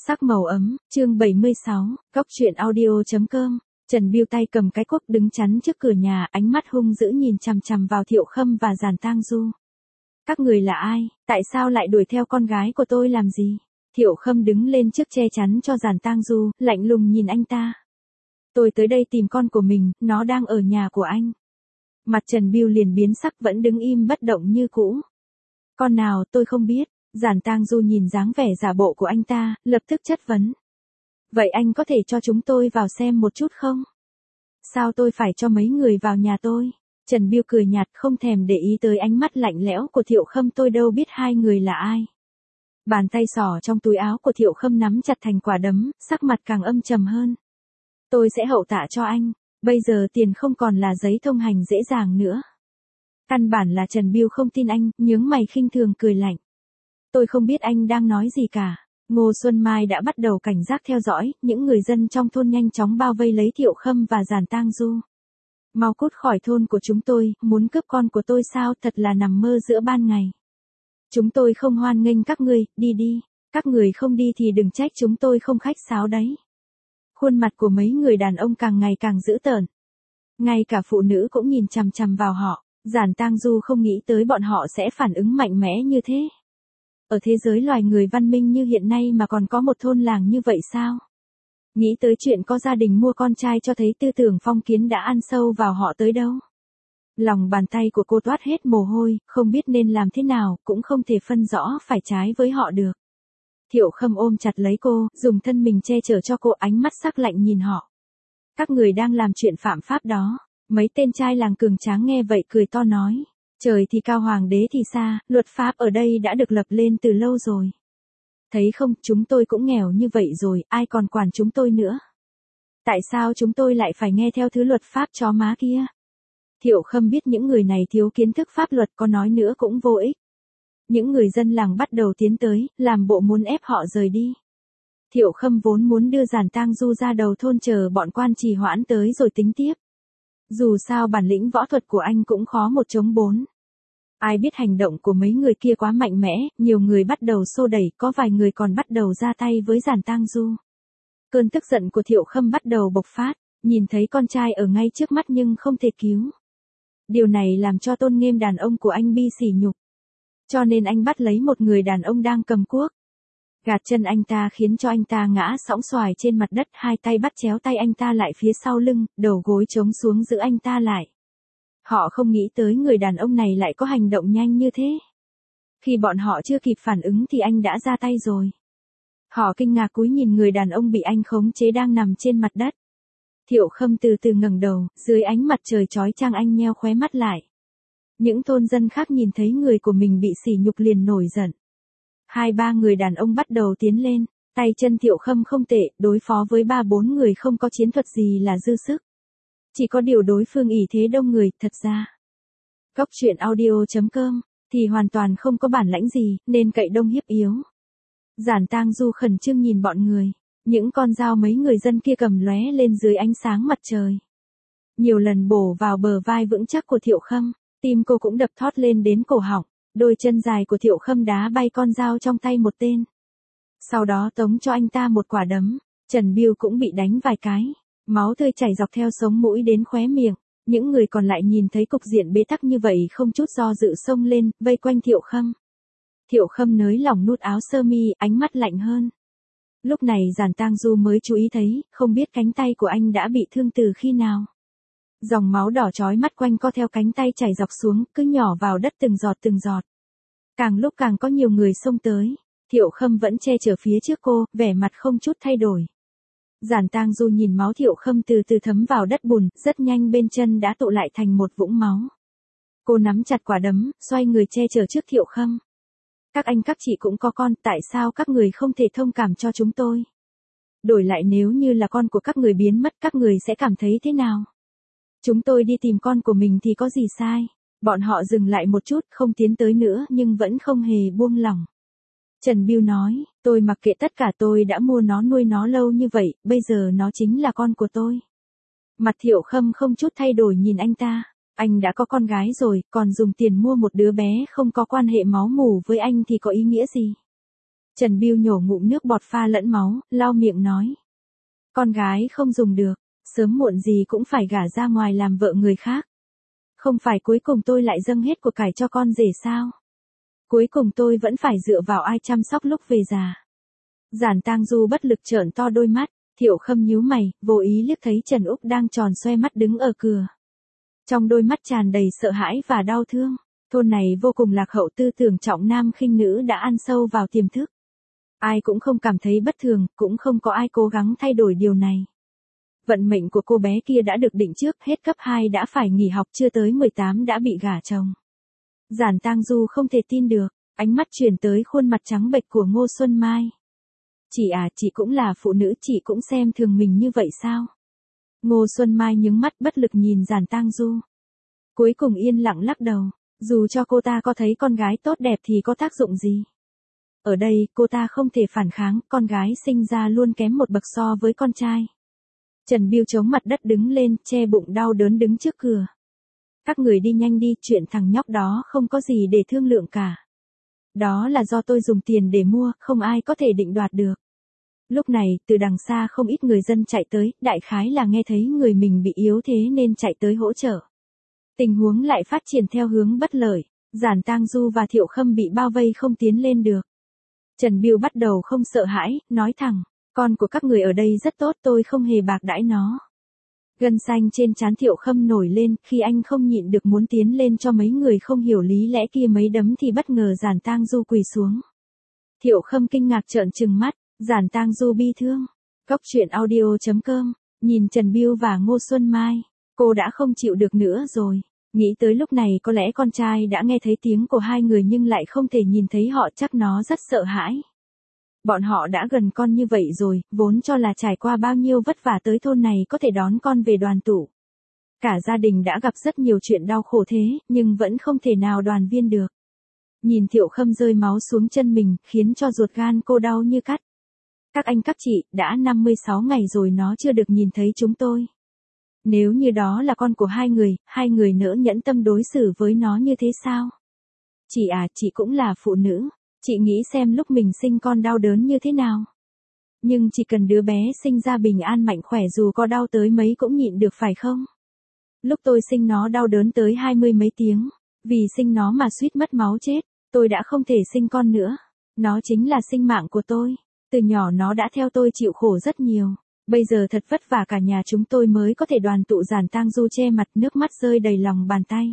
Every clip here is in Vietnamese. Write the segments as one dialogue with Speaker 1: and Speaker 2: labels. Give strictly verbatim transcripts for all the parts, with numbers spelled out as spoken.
Speaker 1: Sắc màu ấm, chương bảy mươi sáu, góc truyện audio.com. Trần Biêu tay cầm cái cuốc đứng chắn trước cửa nhà, ánh mắt hung dữ nhìn chằm chằm vào Thiệu Khâm và Giản Tang Du. Các người là ai, tại sao lại đuổi theo con gái của tôi làm gì? Thiệu Khâm đứng lên trước che chắn cho Giản Tang Du, lạnh lùng nhìn anh ta. Tôi tới đây tìm con của mình, nó đang ở nhà của anh. Mặt Trần Biêu liền biến sắc, vẫn đứng im bất động như cũ. Con nào tôi không biết. Giản Tang Du nhìn dáng vẻ giả bộ của anh ta, lập tức chất vấn. Vậy anh có thể cho chúng tôi vào xem một chút không? Sao tôi phải cho mấy người vào nhà tôi? Trần Biêu cười nhạt, không thèm để ý tới ánh mắt lạnh lẽo của Thiệu Khâm. Tôi đâu biết hai người là ai. Bàn tay xỏ trong túi áo của Thiệu Khâm nắm chặt thành quả đấm, sắc mặt càng âm trầm hơn. Tôi sẽ hậu tạ cho anh, bây giờ tiền không còn là giấy thông hành dễ dàng nữa. Căn bản là Trần Biêu không tin anh, nhướng mày khinh thường cười lạnh. Tôi không biết anh đang nói gì cả. Ngô Xuân Mai đã bắt đầu cảnh giác theo dõi, những người dân trong thôn nhanh chóng bao vây lấy Thiệu Khâm và Giản Tang Du. Mau cút khỏi thôn của chúng tôi, muốn cướp con của tôi sao, thật là nằm mơ giữa ban ngày. Chúng tôi không hoan nghênh các ngươi, đi đi, các người không đi thì đừng trách chúng tôi không khách sáo đấy. Khuôn mặt của mấy người đàn ông càng ngày càng dữ tợn. Ngay cả phụ nữ cũng nhìn chằm chằm vào họ, Giản Tang Du không nghĩ tới bọn họ sẽ phản ứng mạnh mẽ như thế. Ở thế giới loài người văn minh như hiện nay mà còn có một thôn làng như vậy sao? Nghĩ tới chuyện có gia đình mua con trai cho thấy tư tưởng phong kiến đã ăn sâu vào họ tới đâu. Lòng bàn tay của cô toát hết mồ hôi, không biết nên làm thế nào, cũng không thể phân rõ phải trái với họ được. Thiệu Khâm ôm chặt lấy cô, dùng thân mình che chở cho cô, ánh mắt sắc lạnh nhìn họ. Các người đang làm chuyện phạm pháp đó. Mấy tên trai làng cường tráng nghe vậy cười to nói. Trời thì cao hoàng đế thì xa, luật pháp ở đây đã được lập lên từ lâu rồi. Thấy không, chúng tôi cũng nghèo như vậy rồi, ai còn quản chúng tôi nữa. Tại sao chúng tôi lại phải nghe theo thứ luật pháp chó má kia? Thiệu Khâm biết những người này thiếu kiến thức pháp luật, có nói nữa cũng vô ích. Những người dân làng bắt đầu tiến tới, làm bộ muốn ép họ rời đi. Thiệu Khâm vốn muốn đưa Giản Tang Du ra đầu thôn chờ bọn quan trì hoãn tới rồi tính tiếp. Dù sao bản lĩnh võ thuật của anh cũng khó một chống bốn. Ai biết hành động của mấy người kia quá mạnh mẽ, nhiều người bắt đầu xô đẩy, có vài người còn bắt đầu ra tay với Giản Tang Du. Cơn tức giận của Thiệu Khâm bắt đầu bộc phát, nhìn thấy con trai ở ngay trước mắt nhưng không thể cứu. Điều này làm cho tôn nghiêm đàn ông của anh bi sỉ nhục. Cho nên anh bắt lấy một người đàn ông đang cầm cuốc. Gạt chân anh ta khiến cho anh ta ngã sõng xoài trên mặt đất, hai tay bắt chéo tay anh ta lại phía sau lưng, đầu gối chống xuống giữ anh ta lại. Họ không nghĩ tới người đàn ông này lại có hành động nhanh như thế. Khi bọn họ chưa kịp phản ứng thì anh đã ra tay rồi. Họ kinh ngạc cúi nhìn người đàn ông bị anh khống chế đang nằm trên mặt đất. Thiệu Khâm từ từ ngẩng đầu, dưới ánh mặt trời chói chang anh nheo khóe mắt lại. Những thôn dân khác nhìn thấy người của mình bị sỉ nhục liền nổi giận. Hai ba người đàn ông bắt đầu tiến lên, tay chân Thiệu Khâm không tệ, đối phó với ba bốn người không có chiến thuật gì là dư sức. Chỉ có điều đối phương ỷ thế đông người, thật ra. Góc truyện audio.com, thì hoàn toàn không có bản lãnh gì, nên cậy đông hiếp yếu. Giản Tang Du khẩn trương nhìn bọn người, những con dao mấy người dân kia cầm lóe lên dưới ánh sáng mặt trời. Nhiều lần bổ vào bờ vai vững chắc của Thiệu Khâm, tim cô cũng đập thót lên đến cổ họng, đôi chân dài của Thiệu Khâm đá bay con dao trong tay một tên. Sau đó tống cho anh ta một quả đấm, Trần Biêu cũng bị đánh vài cái. Máu tươi chảy dọc theo sống mũi đến khóe miệng, những người còn lại nhìn thấy cục diện bế tắc như vậy không chút do dự xông lên, vây quanh Thiệu Khâm. Thiệu Khâm nới lỏng nút áo sơ mi, ánh mắt lạnh hơn. Lúc này Giản Tang Du mới chú ý thấy, không biết cánh tay của anh đã bị thương từ khi nào. Dòng máu đỏ chói mắt quanh co theo cánh tay chảy dọc xuống, cứ nhỏ vào đất từng giọt từng giọt. Càng lúc càng có nhiều người xông tới, Thiệu Khâm vẫn che chở phía trước cô, vẻ mặt không chút thay đổi. Giản Tang Du nhìn máu Thiệu Khâm từ từ thấm vào đất bùn, rất nhanh bên chân đã tụ lại thành một vũng máu. Cô nắm chặt quả đấm, xoay người che chở trước Thiệu Khâm. Các anh các chị cũng có con, tại sao các người không thể thông cảm cho chúng tôi? Đổi lại nếu như là con của các người biến mất, các người sẽ cảm thấy thế nào? Chúng tôi đi tìm con của mình thì có gì sai? Bọn họ dừng lại một chút, không tiến tới nữa nhưng vẫn không hề buông lỏng. Trần Biêu nói, tôi mặc kệ tất cả, tôi đã mua nó nuôi nó lâu như vậy, bây giờ nó chính là con của tôi. Mặt Thiệu Khâm không chút thay đổi nhìn anh ta, anh đã có con gái rồi, còn dùng tiền mua một đứa bé không có quan hệ máu mủ với anh thì có ý nghĩa gì? Trần Biêu nhổ ngụm nước bọt pha lẫn máu, lau miệng nói. Con gái không dùng được, sớm muộn gì cũng phải gả ra ngoài làm vợ người khác. Không phải cuối cùng tôi lại dâng hết của cải cho con rể sao? Cuối cùng tôi vẫn phải dựa vào ai chăm sóc lúc về già. Giản Tang Du bất lực trợn to đôi mắt, Thiệu Khâm nhíu mày, vô ý liếc thấy Trần Úc đang tròn xoe mắt đứng ở cửa. Trong đôi mắt tràn đầy sợ hãi và đau thương, thôn này vô cùng lạc hậu, tư tưởng trọng nam khinh nữ đã ăn sâu vào tiềm thức. Ai cũng không cảm thấy bất thường, cũng không có ai cố gắng thay đổi điều này. Vận mệnh của cô bé kia đã được định trước, hết cấp hai đã phải nghỉ học, chưa tới mười tám đã bị gả chồng. Giản Tang Du không thể tin được, ánh mắt chuyển tới khuôn mặt trắng bệch của Ngô Xuân Mai. Chị à, chị cũng là phụ nữ, chị cũng xem thường mình như vậy sao? Ngô Xuân Mai nhướng mắt bất lực nhìn Giản Tang Du. Cuối cùng yên lặng lắc đầu, dù cho cô ta có thấy con gái tốt đẹp thì có tác dụng gì? Ở đây, cô ta không thể phản kháng, con gái sinh ra luôn kém một bậc so với con trai. Trần Biêu chống mặt đất đứng lên, che bụng đau đớn đứng trước cửa. Các người đi nhanh đi, chuyện thằng nhóc đó không có gì để thương lượng cả. Đó là do tôi dùng tiền để mua, không ai có thể định đoạt được. Lúc này, từ đằng xa không ít người dân chạy tới, đại khái là nghe thấy người mình bị yếu thế nên chạy tới hỗ trợ. Tình huống lại phát triển theo hướng bất lợi, Giản Tang Du và Thiệu Khâm bị bao vây không tiến lên được. Trần Biêu bắt đầu không sợ hãi, nói thẳng, con của các người ở đây rất tốt, tôi không hề bạc đãi nó. Gân xanh trên trán Thiệu Khâm nổi lên, khi anh không nhịn được muốn tiến lên cho mấy người không hiểu lý lẽ kia mấy đấm thì bất ngờ Giản Tang Du quỳ xuống. Thiệu Khâm kinh ngạc trợn trừng mắt, Giản Tang Du bi thương. Góc truyện audio chấm com, nhìn Trần Biêu và Ngô Xuân Mai, cô đã không chịu được nữa rồi. Nghĩ tới lúc này có lẽ con trai đã nghe thấy tiếng của hai người nhưng lại không thể nhìn thấy họ, chắc nó rất sợ hãi. Bọn họ đã gần con như vậy rồi, vốn cho là trải qua bao nhiêu vất vả tới thôn này có thể đón con về đoàn tụ. Cả gia đình đã gặp rất nhiều chuyện đau khổ thế, nhưng vẫn không thể nào đoàn viên được. Nhìn Thiệu Khâm rơi máu xuống chân mình, khiến cho ruột gan cô đau như cắt. Các anh các chị, đã năm mươi sáu ngày rồi nó chưa được nhìn thấy chúng tôi. Nếu như đó là con của hai người, hai người nỡ nhẫn tâm đối xử với nó như thế sao? Chị à, chị cũng là phụ nữ. Chị nghĩ xem lúc mình sinh con đau đớn như thế nào. Nhưng chỉ cần đứa bé sinh ra bình an mạnh khỏe dù có đau tới mấy cũng nhịn được phải không? Lúc tôi sinh nó đau đớn tới hai mươi mấy tiếng. Vì sinh nó mà suýt mất máu chết. Tôi đã không thể sinh con nữa. Nó chính là sinh mạng của tôi. Từ nhỏ nó đã theo tôi chịu khổ rất nhiều. Bây giờ thật vất vả cả nhà chúng tôi mới có thể đoàn tụ. Giản Tang Du che mặt, nước mắt rơi đầy lòng bàn tay.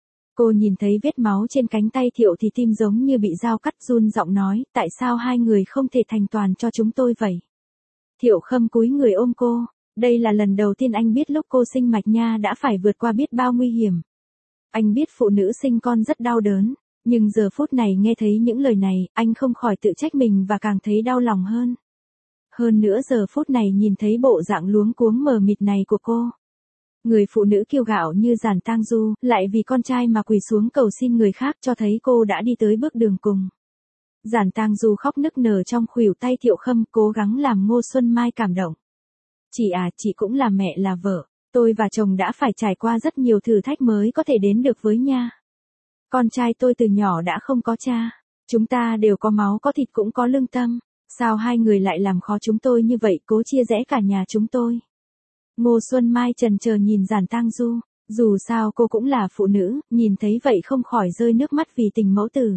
Speaker 1: Cô nhìn thấy vết máu trên cánh tay Thiệu thì tim giống như bị dao cắt, run giọng nói, tại sao hai người không thể thành toàn cho chúng tôi vậy? Thiệu Khâm cúi người ôm cô, đây là lần đầu tiên anh biết lúc cô sinh Mạch Nha đã phải vượt qua biết bao nguy hiểm. Anh biết phụ nữ sinh con rất đau đớn, nhưng giờ phút này nghe thấy những lời này, anh không khỏi tự trách mình và càng thấy đau lòng hơn. Hơn nữa giờ phút này nhìn thấy bộ dạng luống cuống mờ mịt này của cô. Người phụ nữ kiêu gạo như Giản Tang Du, lại vì con trai mà quỳ xuống cầu xin người khác, cho thấy cô đã đi tới bước đường cùng. Giản Tang Du khóc nức nở trong khuỷu tay Thiệu Khâm, cố gắng làm Ngô Xuân Mai cảm động. Chị à, chị cũng là mẹ là vợ, tôi và chồng đã phải trải qua rất nhiều thử thách mới có thể đến được với nha. Con trai tôi từ nhỏ đã không có cha, chúng ta đều có máu có thịt cũng có lương tâm, sao hai người lại làm khó chúng tôi như vậy, cố chia rẽ cả nhà chúng tôi. Ngô Xuân Mai chần chờ nhìn Giản Tang Du, dù sao cô cũng là phụ nữ, nhìn thấy vậy không khỏi rơi nước mắt vì tình mẫu tử.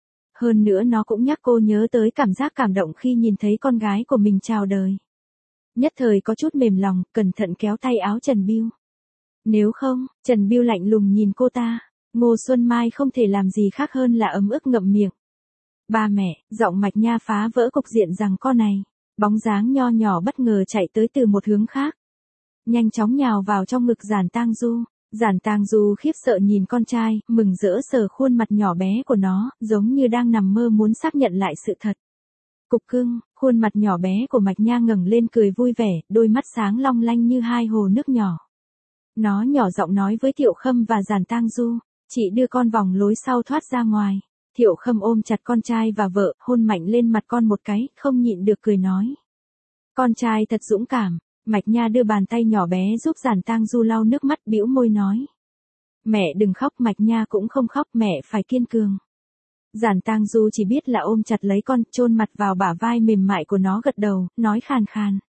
Speaker 1: Hơn nữa nó cũng nhắc cô nhớ tới cảm giác cảm động khi nhìn thấy con gái của mình chào đời. Nhất thời có chút mềm lòng, cẩn thận kéo tay áo Trần Biêu. Nếu không, Trần Biêu lạnh lùng nhìn cô ta, Ngô Xuân Mai không thể làm gì khác hơn là ấm ức ngậm miệng. Ba mẹ, giọng Mạch Nha phá vỡ cục diện rằng con này, bóng dáng nho nhỏ bất ngờ chạy tới từ một hướng khác. Nhanh chóng nhào vào trong ngực Giản Tang Du. Giản Tang Du khiếp sợ nhìn con trai, mừng rỡ sờ khuôn mặt nhỏ bé của nó, giống như đang nằm mơ muốn xác nhận lại sự thật. Cục cưng, khuôn mặt nhỏ bé của Mạch Nha ngẩng lên cười vui vẻ, đôi mắt sáng long lanh như hai hồ nước nhỏ. Nó nhỏ giọng nói với Thiệu Khâm và Giản Tang Du, chị đưa con vòng lối sau thoát ra ngoài. Thiệu Khâm ôm chặt con trai và vợ, hôn mạnh lên mặt con một cái, không nhịn được cười nói. Con trai thật dũng cảm. Mạch Nha đưa bàn tay nhỏ bé giúp Giản Tang Du lau nước mắt, bĩu môi nói. Mẹ đừng khóc, Mạch Nha cũng không khóc, mẹ phải kiên cường. Giản Tang Du chỉ biết là ôm chặt lấy con, chôn mặt vào bả vai mềm mại của nó gật đầu, nói khàn khàn.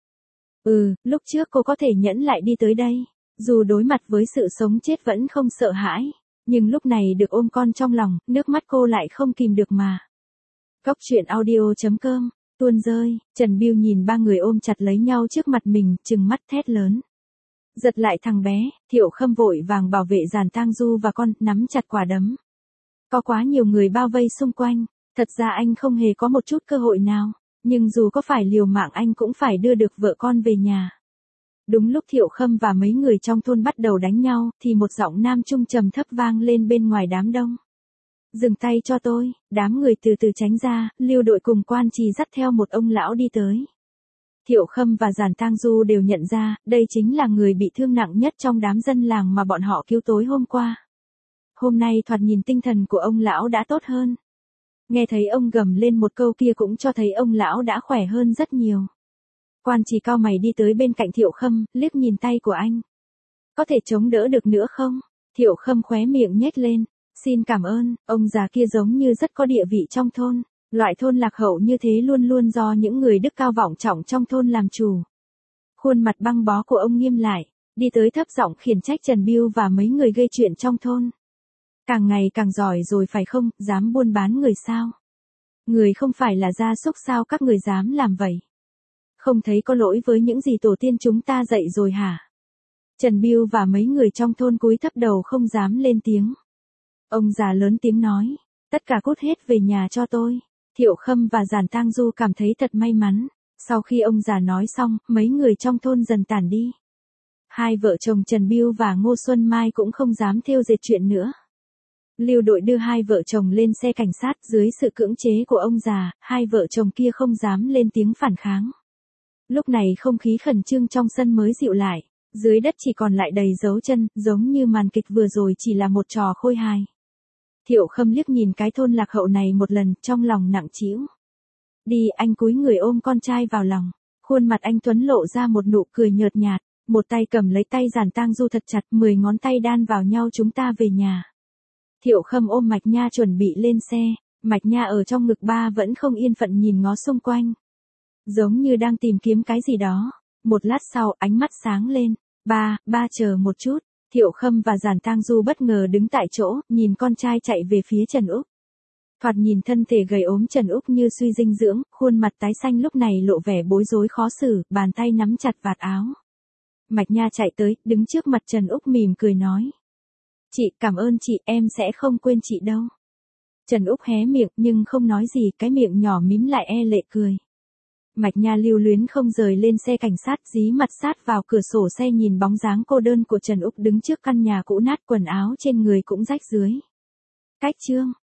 Speaker 1: Ừ, lúc trước cô có thể nhẫn lại đi tới đây. Dù đối mặt với sự sống chết vẫn không sợ hãi. Nhưng lúc này được ôm con trong lòng, nước mắt cô lại không kìm được mà. Cóc truyện audio chấm com, tuôn rơi, Trần Biêu nhìn ba người ôm chặt lấy nhau trước mặt mình, trừng mắt thét lớn. Giật lại thằng bé, Thiệu Khâm vội vàng bảo vệ Giản Tang Du và con, nắm chặt quả đấm. Có quá nhiều người bao vây xung quanh, thật ra anh không hề có một chút cơ hội nào, nhưng dù có phải liều mạng anh cũng phải đưa được vợ con về nhà. Đúng lúc Thiệu Khâm và mấy người trong thôn bắt đầu đánh nhau, thì một giọng nam trung trầm thấp vang lên bên ngoài đám đông. Dừng tay cho tôi, đám người từ từ tránh ra, Lưu đội cùng Quan Trì dắt theo một ông lão đi tới. Thiệu Khâm và Giản Tang Du đều nhận ra, đây chính là người bị thương nặng nhất trong đám dân làng mà bọn họ cứu tối hôm qua. Hôm nay thoạt nhìn tinh thần của ông lão đã tốt hơn. Nghe thấy ông gầm lên một câu kia cũng cho thấy ông lão đã khỏe hơn rất nhiều. Quan Trì cau mày đi tới bên cạnh Thiệu Khâm, liếc nhìn tay của anh. Có thể chống đỡ được nữa không? Thiệu Khâm khóe miệng nhếch lên. Xin cảm ơn, ông già kia giống như rất có địa vị trong thôn. Loại thôn lạc hậu như thế luôn luôn do những người đức cao vọng trọng trong thôn làm chủ. Khuôn mặt băng bó của ông nghiêm lại, đi tới thấp giọng khiển trách Trần Biêu và mấy người gây chuyện trong thôn. Càng ngày càng giỏi rồi phải không, dám buôn bán người sao? Người không phải là gia súc sao các người dám làm vậy? Không thấy có lỗi với những gì tổ tiên chúng ta dạy rồi hả? Trần Biêu và mấy người trong thôn cúi thấp đầu không dám lên tiếng. Ông già lớn tiếng nói, tất cả cút hết về nhà cho tôi. Thiệu Khâm và Giản Tang Du cảm thấy thật may mắn. Sau khi ông già nói xong, mấy người trong thôn dần tản đi. Hai vợ chồng Trần Biêu và Ngô Xuân Mai cũng không dám thêu dệt chuyện nữa. Lưu đội đưa hai vợ chồng lên xe cảnh sát, dưới sự cưỡng chế của ông già, hai vợ chồng kia không dám lên tiếng phản kháng. Lúc này không khí khẩn trương trong sân mới dịu lại, dưới đất chỉ còn lại đầy dấu chân, giống như màn kịch vừa rồi chỉ là một trò khôi hài. Thiệu Khâm liếc nhìn cái thôn lạc hậu này một lần, trong lòng nặng trĩu. Đi, anh cúi người ôm con trai vào lòng. Khuôn mặt anh Tuấn lộ ra một nụ cười nhợt nhạt, một tay cầm lấy tay Giản Tang Du thật chặt, mười ngón tay đan vào nhau chúng ta về nhà. Thiệu Khâm ôm Mạch Nha chuẩn bị lên xe, Mạch Nha ở trong ngực ba vẫn không yên phận nhìn ngó xung quanh. Giống như đang tìm kiếm cái gì đó. Một lát sau, ánh mắt sáng lên. Ba, ba chờ một chút. Thiệu Khâm và Giản Tang Du bất ngờ đứng tại chỗ, nhìn con trai chạy về phía Trần Úc. Thoạt nhìn thân thể gầy ốm Trần Úc như suy dinh dưỡng, khuôn mặt tái xanh lúc này lộ vẻ bối rối khó xử, bàn tay nắm chặt vạt áo. Mạch Nha chạy tới, đứng trước mặt Trần Úc mỉm cười nói. Chị, cảm ơn chị, em sẽ không quên chị đâu. Trần Úc hé miệng nhưng không nói gì, cái miệng nhỏ mím lại e lệ cười. Mạch Nha lưu luyến không rời lên xe cảnh sát, dí mặt sát vào cửa sổ xe nhìn bóng dáng cô đơn của Trần Úc đứng trước căn nhà cũ nát, quần áo trên người cũng rách rưới. Cách chương